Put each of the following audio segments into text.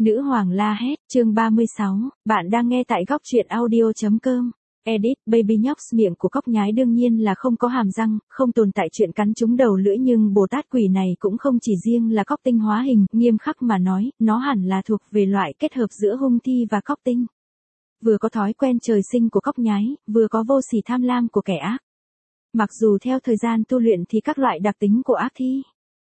Nữ hoàng la hét, chương 36, bạn đang nghe tại góc truyện audio.com. Edit, Baby Nhóc miệng của cóc nhái đương nhiên là không có hàm răng, không tồn tại chuyện cắn trúng đầu lưỡi, nhưng Bồ Tát quỷ này cũng không chỉ riêng là cóc tinh hóa hình, nghiêm khắc mà nói, nó hẳn là thuộc về loại kết hợp giữa hung thi và cóc tinh. Vừa có thói quen trời sinh của cóc nhái, vừa có vô sỉ tham lam của kẻ ác. Mặc dù theo thời gian tu luyện thì các loại đặc tính của ác thi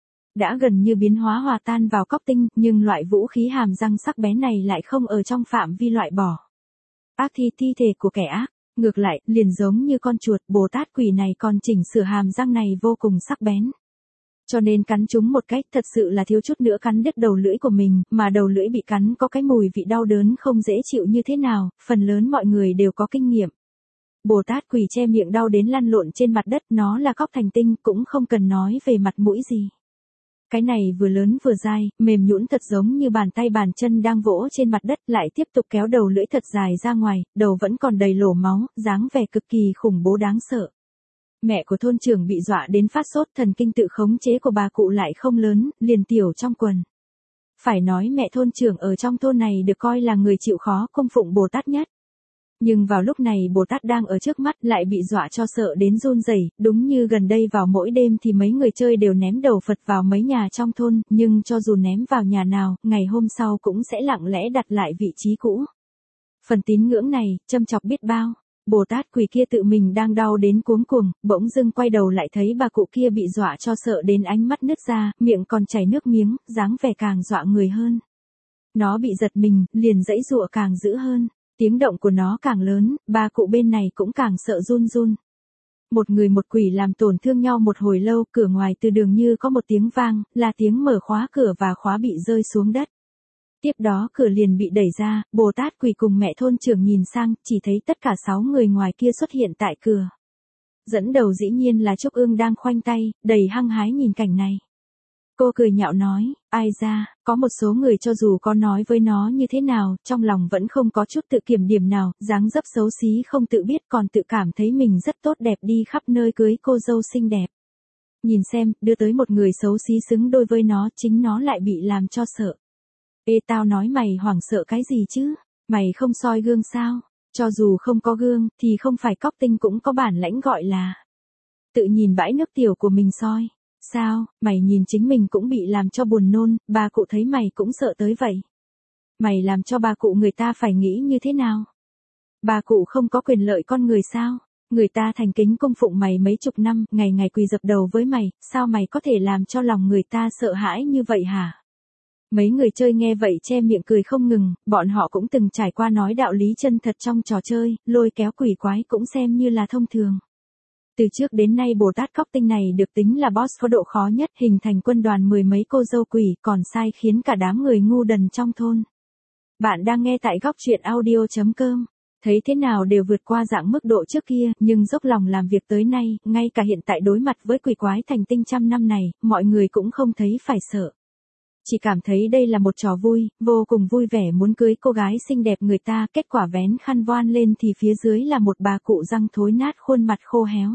đã gần như biến hóa hòa tan vào cóc tinh, nhưng loại vũ khí hàm răng sắc bén này lại không ở trong phạm vi loại bỏ ác thi, thi thể của kẻ ác. Ngược lại, liền giống như con chuột, Bồ Tát quỷ này còn chỉnh sửa hàm răng này vô cùng sắc bén. Cho nên cắn chúng một cách thật sự là thiếu chút nữa cắn đứt đầu lưỡi của mình, mà đầu lưỡi bị cắn có cái mùi vị đau đớn không dễ chịu như thế nào, phần lớn mọi người đều có kinh nghiệm. Bồ Tát quỷ che miệng đau đến lăn lộn trên mặt đất, nó là cóc thành tinh, cũng không cần nói về mặt mũi gì. Cái này vừa lớn vừa dai, mềm nhũn thật giống như bàn tay bàn chân đang vỗ trên mặt đất, lại tiếp tục kéo đầu lưỡi thật dài ra ngoài, đầu vẫn còn đầy lỗ máu, dáng vẻ cực kỳ khủng bố đáng sợ. Mẹ của thôn trưởng bị dọa đến phát sốt, thần kinh tự khống chế của bà cụ lại không lớn, liền tiểu trong quần. Phải nói mẹ thôn trưởng ở trong thôn này được coi là người chịu khó cung phụng Bồ Tát nhất. Nhưng vào lúc này Bồ Tát đang ở trước mắt lại bị dọa cho sợ đến run rẩy, đúng như gần đây vào mỗi đêm thì mấy người chơi đều ném đầu Phật vào mấy nhà trong thôn, nhưng cho dù ném vào nhà nào, ngày hôm sau cũng sẽ lặng lẽ đặt lại vị trí cũ. Phần tín ngưỡng này, châm chọc biết bao. Bồ Tát quỷ kia tự mình đang đau đến cuống cuồng, bỗng dưng quay đầu lại thấy bà cụ kia bị dọa cho sợ đến ánh mắt nứt ra, miệng còn chảy nước miếng, dáng vẻ càng dọa người hơn. Nó bị giật mình, liền giãy giụa càng dữ hơn. Tiếng động của nó càng lớn, bà cụ bên này cũng càng sợ run run. Một người một quỷ làm tổn thương nhau một hồi lâu, cửa ngoài từ đường như có một tiếng vang, là tiếng mở khóa cửa và khóa bị rơi xuống đất. Tiếp đó cửa liền bị đẩy ra, Bồ Tát quỷ cùng mẹ thôn trưởng nhìn sang, chỉ thấy tất cả 6 người ngoài kia xuất hiện tại cửa. Dẫn đầu dĩ nhiên là Trúc Ương đang khoanh tay, đầy hăng hái nhìn cảnh này. Cô cười nhạo nói, ai ra, có một số người cho dù có nói với nó như thế nào, trong lòng vẫn không có chút tự kiểm điểm nào, dáng dấp xấu xí không tự biết còn tự cảm thấy mình rất tốt đẹp đi khắp nơi cưới cô dâu xinh đẹp. Nhìn xem, đưa tới một người xấu xí xứng đôi với nó, chính nó lại bị làm cho sợ. Ê tao nói mày hoảng sợ cái gì chứ, mày không soi gương sao, cho dù không có gương, thì không phải cóc tinh cũng có bản lãnh gọi là tự nhìn bãi nước tiểu của mình soi. Sao, mày nhìn chính mình cũng bị làm cho buồn nôn, bà cụ thấy mày cũng sợ tới vậy. Mày làm cho bà cụ người ta phải nghĩ như thế nào? Bà cụ không có quyền lợi con người sao? Người ta thành kính cung phụng mày mấy chục năm, ngày ngày quỳ dập đầu với mày, sao mày có thể làm cho lòng người ta sợ hãi như vậy hả? Mấy người chơi nghe vậy che miệng cười không ngừng, bọn họ cũng từng trải qua nói đạo lý chân thật trong trò chơi, lôi kéo quỷ quái cũng xem như là thông thường. Từ trước đến nay Bồ Tát cóc tinh này được tính là boss có độ khó nhất, hình thành quân đoàn mười mấy cô dâu quỷ, còn sai khiến cả đám người ngu đần trong thôn. Bạn đang nghe tại góc truyện audio.com. Thấy thế nào đều vượt qua dạng mức độ trước kia, nhưng dốc lòng làm việc tới nay, ngay cả hiện tại đối mặt với quỷ quái thành tinh trăm năm này, mọi người cũng không thấy phải sợ. Chỉ cảm thấy đây là một trò vui, vô cùng vui vẻ muốn cưới cô gái xinh đẹp người ta, kết quả vén khăn voan lên thì phía dưới là một bà cụ răng thối nát khuôn mặt khô héo.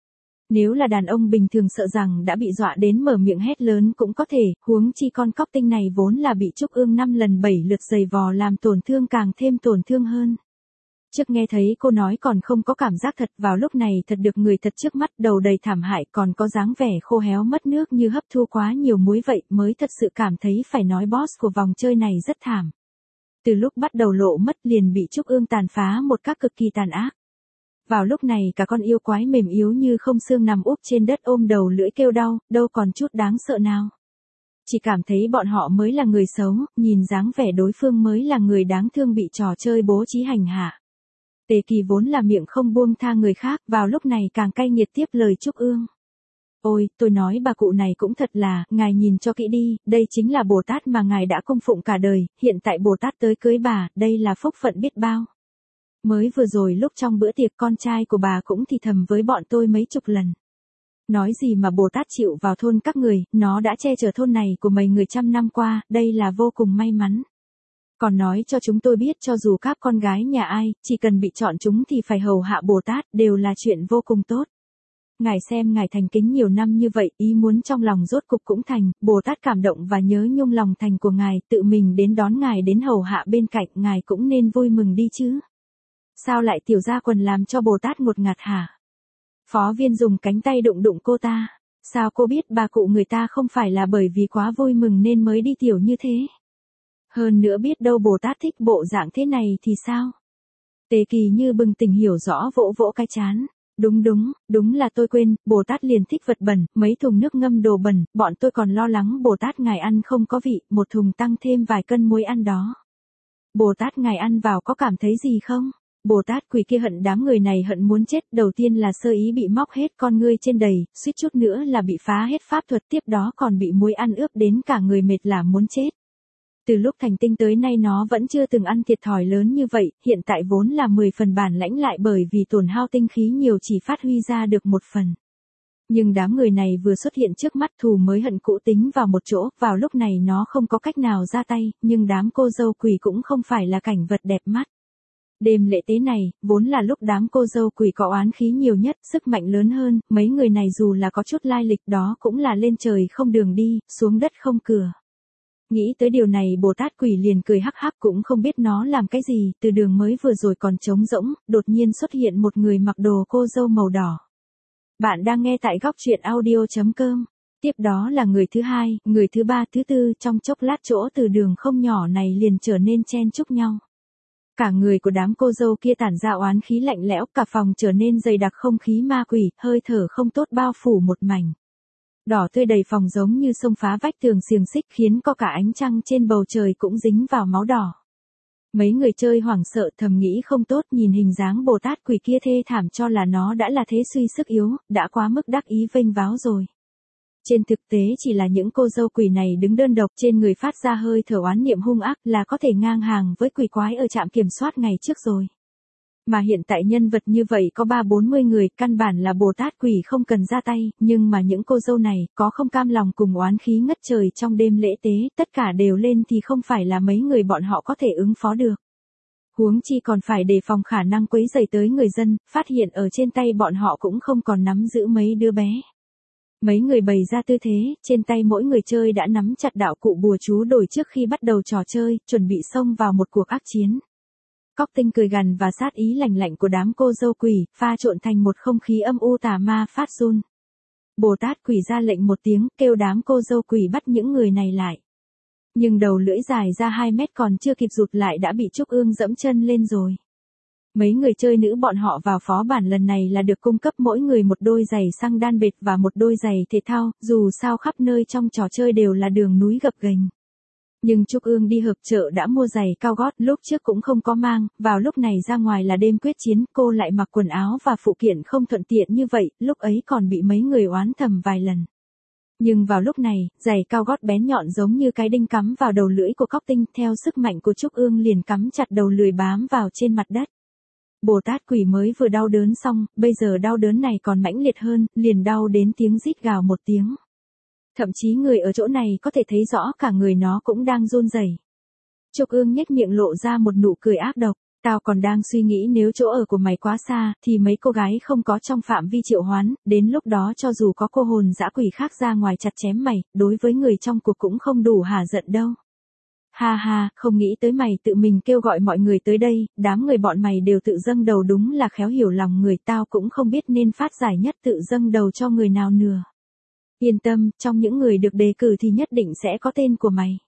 Nếu là đàn ông bình thường sợ rằng đã bị dọa đến mở miệng hét lớn cũng có thể, huống chi con cóc tinh này vốn là bị Trúc Ương 5 lần 7 lượt giày vò làm tổn thương càng thêm tổn thương hơn. Trước nghe thấy cô nói còn không có cảm giác thật, vào lúc này thật được người thật trước mắt, đầu đầy thảm hại, còn có dáng vẻ khô héo mất nước như hấp thu quá nhiều muối vậy, mới thật sự cảm thấy phải nói boss của vòng chơi này rất thảm. Từ lúc bắt đầu lộ mất liền bị Trúc Ương tàn phá một cách cực kỳ tàn ác. Vào lúc này cả con yêu quái mềm yếu như không xương nằm úp trên đất ôm đầu lưỡi kêu đau, đâu còn chút đáng sợ nào. Chỉ cảm thấy bọn họ mới là người xấu, nhìn dáng vẻ đối phương mới là người đáng thương bị trò chơi bố trí hành hạ. Tề Kỳ vốn là miệng không buông tha người khác, vào lúc này càng cay nghiệt tiếp lời Trúc Ương. Ôi, tôi nói bà cụ này cũng thật là, ngài nhìn cho kỹ đi, đây chính là Bồ Tát mà ngài đã cung phụng cả đời, hiện tại Bồ Tát tới cưới bà, đây là phúc phận biết bao. Mới vừa rồi lúc trong bữa tiệc con trai của bà cũng thì thầm với bọn tôi mấy chục lần. Nói gì mà Bồ Tát chịu vào thôn các người, nó đã che chở thôn này của mấy người trăm năm qua, đây là vô cùng may mắn. Còn nói cho chúng tôi biết cho dù các con gái nhà ai, chỉ cần bị chọn chúng thì phải hầu hạ Bồ Tát, đều là chuyện vô cùng tốt. Ngài xem ngài thành kính nhiều năm như vậy, ý muốn trong lòng rốt cục cũng thành, Bồ Tát cảm động và nhớ nhung lòng thành của ngài, tự mình đến đón ngài đến hầu hạ bên cạnh, ngài cũng nên vui mừng đi chứ. Sao lại tiểu gia quần làm cho Bồ Tát ngột ngạt hả? Phó Viên dùng cánh tay đụng đụng cô ta. Sao cô biết bà cụ người ta không phải là bởi vì quá vui mừng nên mới đi tiểu như thế? Hơn nữa biết đâu Bồ Tát thích bộ dạng thế này thì sao? Tề Kỳ như bừng tỉnh hiểu rõ vỗ vỗ cái chán. Đúng là tôi quên, Bồ Tát liền thích vật bẩn, mấy thùng nước ngâm đồ bẩn, bọn tôi còn lo lắng Bồ Tát ngài ăn không có vị, một thùng tăng thêm vài cân muối ăn đó. Bồ Tát ngài ăn vào có cảm thấy gì không? Bồ Tát quỷ kia hận đám người này hận muốn chết, đầu tiên là sơ ý bị móc hết con ngươi trên đầy, suýt chút nữa là bị phá hết pháp thuật, tiếp đó còn bị muối ăn ướp đến cả người mệt là muốn chết. Từ lúc thành tinh tới nay nó vẫn chưa từng ăn thiệt thòi lớn như vậy, hiện tại vốn là 10 phần bản lãnh lại bởi vì tổn hao tinh khí nhiều chỉ phát huy ra được 1 phần. Nhưng đám người này vừa xuất hiện trước mắt thù mới hận cũ tính vào một chỗ, vào lúc này nó không có cách nào ra tay, nhưng đám cô dâu quỷ cũng không phải là cảnh vật đẹp mắt. Đêm lễ tế này, vốn là lúc đám cô dâu quỷ có oán khí nhiều nhất, sức mạnh lớn hơn, mấy người này dù là có chút lai lịch đó cũng là lên trời không đường đi, xuống đất không cửa. Nghĩ tới điều này Bồ Tát quỷ liền cười hắc hắc cũng không biết nó làm cái gì, từ đường mới vừa rồi còn trống rỗng, đột nhiên xuất hiện một người mặc đồ cô dâu màu đỏ. Bạn đang nghe tại góc truyện audio.com. Tiếp đó là người thứ hai, người thứ ba, thứ tư, trong chốc lát chỗ từ đường không nhỏ này liền trở nên chen chúc nhau. Cả người của đám cô dâu kia tản ra oán khí lạnh lẽo, cả phòng trở nên dày đặc không khí ma quỷ, hơi thở không tốt bao phủ một mảnh. Đỏ tươi đầy phòng giống như xông phá vách tường xiềng xích khiến có cả ánh trăng trên bầu trời cũng dính vào máu đỏ. Mấy người chơi hoảng sợ thầm nghĩ không tốt nhìn hình dáng Bồ Tát quỷ kia thê thảm cho là nó đã là thế suy sức yếu, đã quá mức đắc ý vênh váo rồi. Trên thực tế chỉ là những cô dâu quỷ này đứng đơn độc trên người phát ra hơi thở oán niệm hung ác là có thể ngang hàng với quỷ quái ở trạm kiểm soát ngày trước rồi. Mà hiện tại nhân vật như vậy có 30-40 người, căn bản là Bồ Tát quỷ không cần ra tay, nhưng mà những cô dâu này có không cam lòng cùng oán khí ngất trời trong đêm lễ tế, tất cả đều lên thì không phải là mấy người bọn họ có thể ứng phó được. Huống chi còn phải đề phòng khả năng quấy rầy tới người dân, phát hiện ở trên tay bọn họ cũng không còn nắm giữ mấy đứa bé. Mấy người bày ra tư thế, trên tay mỗi người chơi đã nắm chặt đạo cụ bùa chú đổi trước khi bắt đầu trò chơi, chuẩn bị xông vào một cuộc ác chiến. Cóc Tinh cười gằn và sát ý lạnh lạnh của đám cô dâu quỷ, pha trộn thành một không khí âm u tà ma phát run. Bồ Tát quỷ ra lệnh một tiếng, kêu đám cô dâu quỷ bắt những người này lại. Nhưng đầu lưỡi dài ra 2 mét còn chưa kịp rụt lại đã bị Trúc Ương dẫm chân lên rồi. Mấy người chơi nữ bọn họ vào phó bản lần này là được cung cấp mỗi người một đôi giày xăng đan bệt và một đôi giày thể thao, dù sao khắp nơi trong trò chơi đều là đường núi gập ghềnh. Nhưng Trúc Ương đi hợp chợ đã mua giày cao gót, lúc trước cũng không có mang, vào lúc này ra ngoài là đêm quyết chiến, cô lại mặc quần áo và phụ kiện không thuận tiện như vậy, lúc ấy còn bị mấy người oán thầm vài lần. Nhưng vào lúc này, giày cao gót bén nhọn giống như cái đinh cắm vào đầu lưỡi của Cóc Tinh, theo sức mạnh của Trúc Ương liền cắm chặt đầu lưỡi bám vào trên mặt đất. Bồ Tát quỷ mới vừa đau đớn xong, bây giờ đau đớn này còn mãnh liệt hơn, liền đau đến tiếng rít gào một tiếng. Thậm chí người ở chỗ này có thể thấy rõ cả người nó cũng đang run rẩy. Trúc Ương nhếch miệng lộ ra một nụ cười ác độc, tao còn đang suy nghĩ nếu chỗ ở của mày quá xa, thì mấy cô gái không có trong phạm vi triệu hoán, đến lúc đó cho dù có cô hồn dã quỷ khác ra ngoài chặt chém mày, đối với người trong cuộc cũng không đủ hả giận đâu. Ha ha, không nghĩ tới mày tự mình kêu gọi mọi người tới đây, đám người bọn mày đều tự dâng đầu đúng là khéo hiểu lòng người, tao cũng không biết nên phát giải nhất tự dâng đầu cho người nào nữa. Yên tâm, trong những người được đề cử thì nhất định sẽ có tên của mày.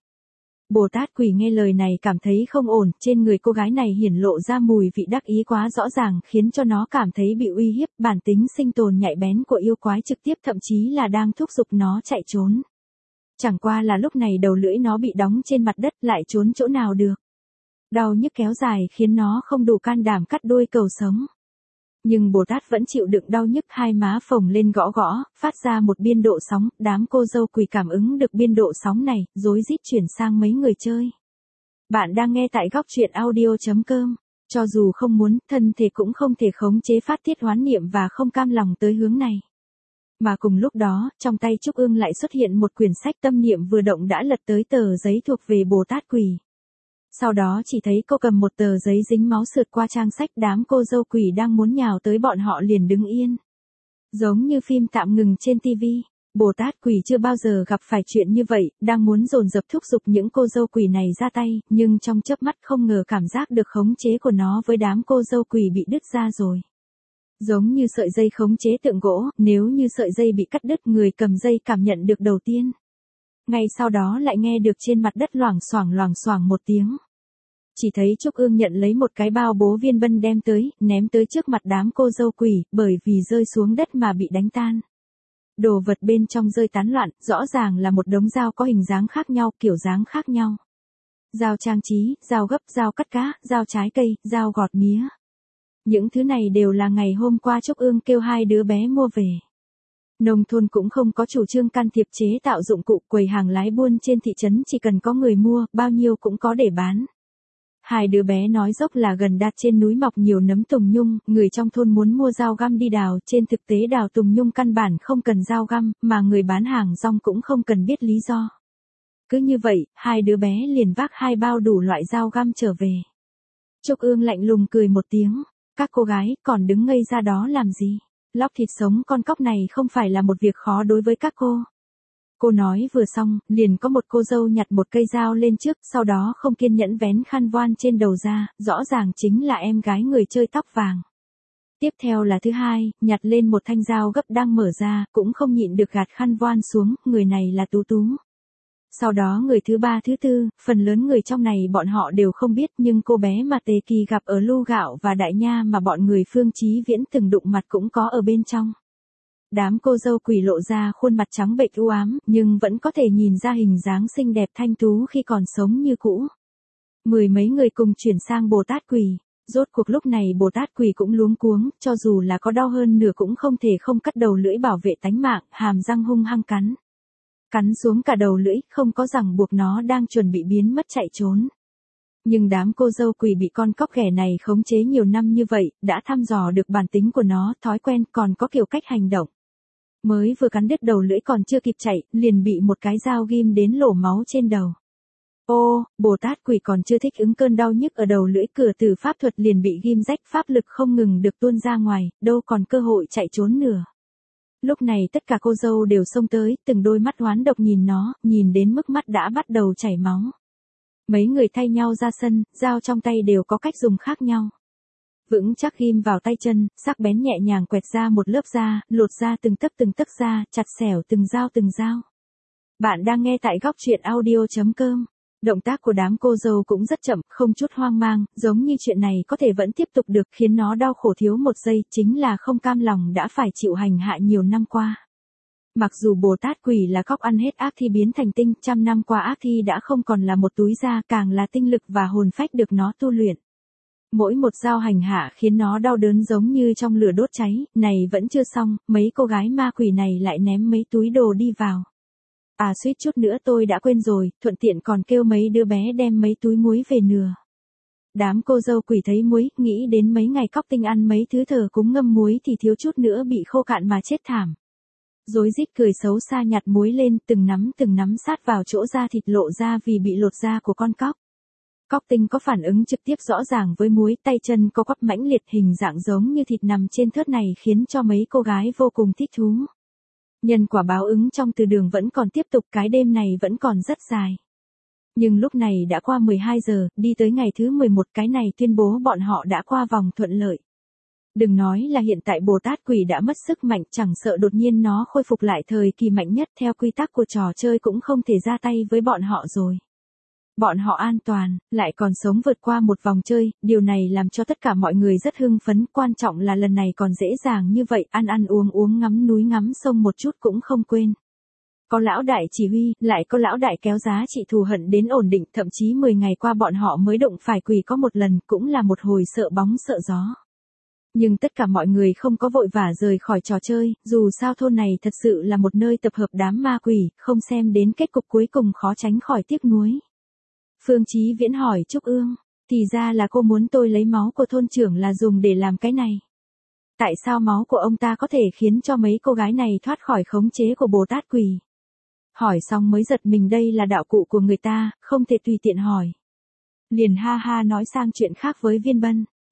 Bồ Tát quỷ nghe lời này cảm thấy không ổn, trên người cô gái này hiển lộ ra mùi vị đắc ý quá rõ ràng khiến cho nó cảm thấy bị uy hiếp, bản tính sinh tồn nhạy bén của yêu quái trực tiếp thậm chí là đang thúc giục nó chạy trốn. Chẳng qua là lúc này đầu lưỡi nó bị đóng trên mặt đất lại trốn chỗ nào được. Đau nhức kéo dài khiến nó không đủ can đảm cắt đuôi cầu sống. Nhưng Bồ Tát vẫn chịu đựng đau nhức, hai má phồng lên gõ gõ, phát ra một biên độ sóng, đám cô dâu quỷ cảm ứng được biên độ sóng này, rối rít chuyển sang mấy người chơi. Bạn đang nghe tại góc truyện audio.com. Cho dù không muốn, thân thể cũng không thể khống chế phát tiết hoán niệm và không cam lòng tới hướng này. Mà cùng lúc đó, trong tay Trúc Ương lại xuất hiện một quyển sách, tâm niệm vừa động đã lật tới tờ giấy thuộc về Bồ Tát quỷ. Sau đó chỉ thấy cô cầm một tờ giấy dính máu sượt qua trang sách, đám cô dâu quỷ đang muốn nhào tới bọn họ liền đứng yên. Giống như phim tạm ngừng trên TV. Bồ Tát quỷ chưa bao giờ gặp phải chuyện như vậy, đang muốn dồn dập thúc giục những cô dâu quỷ này ra tay, nhưng trong chớp mắt không ngờ cảm giác được khống chế của nó với đám cô dâu quỷ bị đứt ra rồi. Giống như sợi dây khống chế tượng gỗ, nếu như sợi dây bị cắt đứt, người cầm dây cảm nhận được đầu tiên. Ngay sau đó lại nghe được trên mặt đất loảng xoảng một tiếng. Chỉ thấy Trúc Ương nhận lấy một cái bao bố viên bân đem tới, ném tới trước mặt đám cô dâu quỷ, bởi vì rơi xuống đất mà bị đánh tan. Đồ vật bên trong rơi tán loạn, rõ ràng là một đống dao có hình dáng khác nhau, kiểu dáng khác nhau. Dao trang trí, dao gấp, dao cắt cá, dao trái cây, dao gọt mía. Những thứ này đều là ngày hôm qua Trúc Ương kêu hai đứa bé mua về. Nông thôn cũng không có chủ trương can thiệp chế tạo dụng cụ, quầy hàng lái buôn trên thị trấn chỉ cần có người mua, bao nhiêu cũng có để bán. Hai đứa bé nói dốc là gần đặt trên núi mọc nhiều nấm tùng nhung, người trong thôn muốn mua dao găm đi đào, trên thực tế đào tùng nhung căn bản không cần dao găm, mà người bán hàng rong cũng không cần biết lý do. Cứ như vậy, hai đứa bé liền vác hai bao đủ loại dao găm trở về. Trúc Ương lạnh lùng cười một tiếng, các cô gái còn đứng ngây ra đó làm gì? Lóc thịt sống con cóc này không phải là một việc khó đối với các cô. Cô nói vừa xong, liền có một cô dâu nhặt một cây dao lên trước, sau đó không kiên nhẫn vén khăn voan trên đầu ra, rõ ràng chính là em gái người chơi tóc vàng. Tiếp theo là thứ hai, nhặt lên một thanh dao gấp đang mở ra, cũng không nhịn được gạt khăn voan xuống, người này là Tú Tú. Sau đó người thứ ba thứ tư, phần lớn người trong này bọn họ đều không biết, nhưng cô bé mà Tề Kỳ gặp ở Lu Gạo và Đại Nha mà bọn người Phương Chí Viễn từng đụng mặt cũng có ở bên trong. Đám cô dâu quỷ lộ ra khuôn mặt trắng bệch u ám, nhưng vẫn có thể nhìn ra hình dáng xinh đẹp thanh tú khi còn sống như cũ. Mười mấy người cùng chuyển sang Bồ Tát quỷ. Rốt cuộc lúc này Bồ Tát quỷ cũng luống cuống, cho dù là có đau hơn nửa cũng không thể không cắt đầu lưỡi bảo vệ tánh mạng, hàm răng hung hăng cắn. Cắn xuống cả đầu lưỡi, không có ràng buộc, nó đang chuẩn bị biến mất chạy trốn. Nhưng đám cô dâu quỷ bị con cóc ghẻ này khống chế nhiều năm như vậy, đã thăm dò được bản tính của nó, thói quen, còn có kiểu cách hành động. Mới vừa cắn đứt đầu lưỡi còn chưa kịp chạy, liền bị một cái dao ghim đến lỗ máu trên đầu. Ô, Bồ Tát quỷ còn chưa thích ứng cơn đau nhức ở đầu lưỡi, cửa tử pháp thuật liền bị ghim rách, pháp lực không ngừng được tuôn ra ngoài, đâu còn cơ hội chạy trốn nữa. Lúc này tất cả cô dâu đều xông tới, từng đôi mắt oán độc nhìn nó, nhìn đến mức mắt đã bắt đầu chảy máu. Mấy người thay nhau ra sân, dao trong tay đều có cách dùng khác nhau. Vững chắc ghim vào tay chân, sắc bén nhẹ nhàng quẹt ra một lớp da, lột ra từng tấc da, chặt xẻo từng dao. Bạn đang nghe tại góc truyện audio.com. Động tác của đám cô dâu cũng rất chậm, không chút hoang mang, giống như chuyện này có thể vẫn tiếp tục được, khiến nó đau khổ thiếu một giây, chính là không cam lòng đã phải chịu hành hạ nhiều năm qua. Mặc dù Bồ Tát quỷ là cóc ăn hết ác thi biến thành tinh, trăm năm qua ác thi đã không còn là một túi da, càng là tinh lực và hồn phách được nó tu luyện. Mỗi một dao hành hạ khiến nó đau đớn giống như trong lửa đốt cháy, này vẫn chưa xong, mấy cô gái ma quỷ này lại ném mấy túi đồ đi vào. À suýt chút nữa tôi đã quên rồi, thuận tiện còn kêu mấy đứa bé đem mấy túi muối về nừa. Đám cô dâu quỷ thấy muối, nghĩ đến mấy ngày cóc tinh ăn mấy thứ thờ cúng ngâm muối thì thiếu chút nữa bị khô cạn mà chết thảm. Rối rít cười xấu xa nhặt muối lên, từng nắm sát vào chỗ da thịt lộ ra vì bị lột da của con cóc. Cóc tinh có phản ứng trực tiếp rõ ràng với muối, tay chân co quắp mãnh liệt, hình dạng giống như thịt nằm trên thớt này khiến cho mấy cô gái vô cùng thích thú. Nhân quả báo ứng trong từ đường vẫn còn tiếp tục, cái đêm này vẫn còn rất dài. Nhưng lúc này đã qua 12 giờ, đi tới ngày thứ 11, cái này tuyên bố bọn họ đã qua vòng thuận lợi. Đừng nói là hiện tại Bồ Tát quỷ đã mất sức mạnh, chẳng sợ đột nhiên nó khôi phục lại thời kỳ mạnh nhất, theo quy tắc của trò chơi cũng không thể ra tay với bọn họ rồi. Bọn họ an toàn, lại còn sống vượt qua một vòng chơi, điều này làm cho tất cả mọi người rất hưng phấn, quan trọng là lần này còn dễ dàng như vậy, ăn uống ngắm núi ngắm sông một chút cũng không quên. Có lão đại chỉ huy, lại có lão đại kéo giá trị thù hận đến ổn định, thậm chí 10 ngày qua bọn họ mới đụng phải quỷ có một lần, cũng là một hồi sợ bóng sợ gió. Nhưng tất cả mọi người không có vội vã rời khỏi trò chơi, dù sao thôn này thật sự là một nơi tập hợp đám ma quỷ, không xem đến kết cục cuối cùng khó tránh khỏi tiếc nuối. Phương Chí Viễn hỏi Trúc Ương, thì ra là cô muốn tôi lấy máu của thôn trưởng là dùng để làm cái này. Tại sao máu của ông ta có thể khiến cho mấy cô gái này thoát khỏi khống chế của Bồ Tát quỷ? Hỏi xong mới giật mình, đây là đạo cụ của người ta, không thể tùy tiện hỏi. Liền ha ha nói sang chuyện khác với Viên Bân.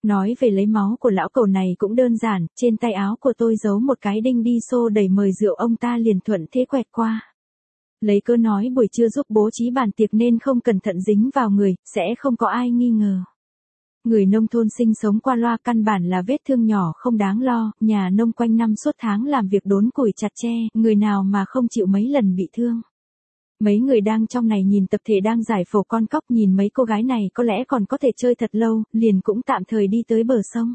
Nói về lấy máu của lão cẩu này cũng đơn giản, trên tay áo của tôi giấu một cái đinh đi xô đầy mời rượu, ông ta liền thuận thế quẹt qua. Lấy cớ nói buổi trưa giúp bố trí bàn tiệc nên không cẩn thận dính vào người, sẽ không có ai nghi ngờ. Người nông thôn sinh sống qua loa, căn bản là vết thương nhỏ không đáng lo, nhà nông quanh năm suốt tháng làm việc đốn củi chặt tre, người nào mà không chịu mấy lần bị thương. Mấy người đang trong này nhìn tập thể đang giải phẫu con cóc, nhìn mấy cô gái này có lẽ còn có thể chơi thật lâu, liền cũng tạm thời đi tới bờ sông.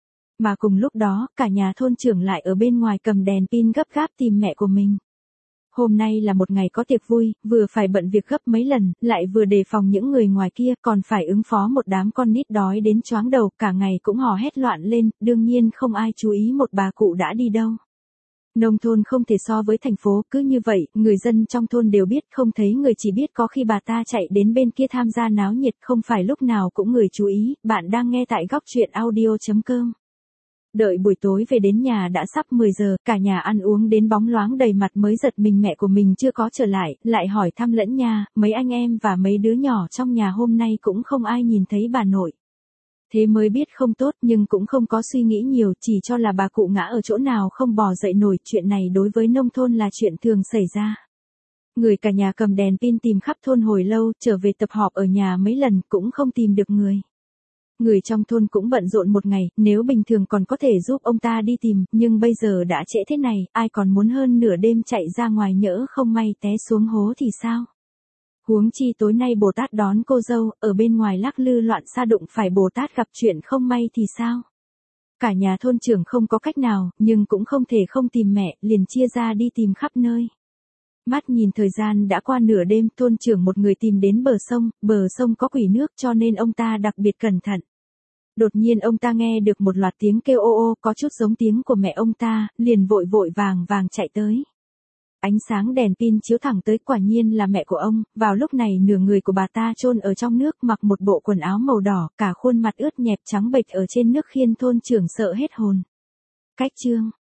Mà cùng lúc đó, cả nhà thôn trưởng lại ở bên ngoài cầm đèn pin gấp gáp tìm mẹ của mình. Hôm nay là một ngày có tiệc vui, vừa phải bận việc gấp mấy lần, lại vừa đề phòng những người ngoài kia, còn phải ứng phó một đám con nít đói đến choáng đầu, cả ngày cũng hò hét loạn lên, đương nhiên không ai chú ý một bà cụ đã đi đâu. Nông thôn không thể so với thành phố, cứ như vậy, người dân trong thôn đều biết, không thấy người chỉ biết có khi bà ta chạy đến bên kia tham gia náo nhiệt, không phải lúc nào cũng người chú ý. Bạn đang nghe tại góc truyện audio.com. Đợi buổi tối về đến nhà đã sắp 10 giờ, cả nhà ăn uống đến bóng loáng đầy mặt mới giật mình mẹ của mình chưa có trở lại, lại hỏi thăm lẫn nha, mấy anh em và mấy đứa nhỏ trong nhà hôm nay cũng không ai nhìn thấy bà nội. Thế mới biết không tốt, nhưng cũng không có suy nghĩ nhiều, chỉ cho là bà cụ ngã ở chỗ nào không bò dậy nổi. Chuyện này đối với nông thôn là chuyện thường xảy ra. Người cả nhà cầm đèn pin tìm khắp thôn hồi lâu, trở về tập họp ở nhà mấy lần cũng không tìm được người. Người trong thôn cũng bận rộn một ngày, nếu bình thường còn có thể giúp ông ta đi tìm, nhưng bây giờ đã trễ thế này, ai còn muốn hơn nửa đêm chạy ra ngoài, nhỡ không may té xuống hố thì sao? Huống chi tối nay Bồ Tát đón cô dâu, ở bên ngoài lắc lư loạn xa, đụng phải Bồ Tát gặp chuyện không may thì sao? Cả nhà thôn trưởng không có cách nào, nhưng cũng không thể không tìm mẹ, liền chia ra đi tìm khắp nơi. Mắt nhìn thời gian đã qua nửa đêm, thôn trưởng một người tìm đến bờ sông có quỷ nước cho nên ông ta đặc biệt cẩn thận. Đột nhiên ông ta nghe được một loạt tiếng kêu ô ô, có chút giống tiếng của mẹ ông ta, liền vội vội vàng vàng chạy tới. Ánh sáng đèn pin chiếu thẳng tới, quả nhiên là mẹ của ông. Vào lúc này nửa người của bà ta chôn ở trong nước, mặc một bộ quần áo màu đỏ, cả khuôn mặt ướt nhẹp trắng bệch ở trên nước khiến thôn trưởng sợ hết hồn. Cách chương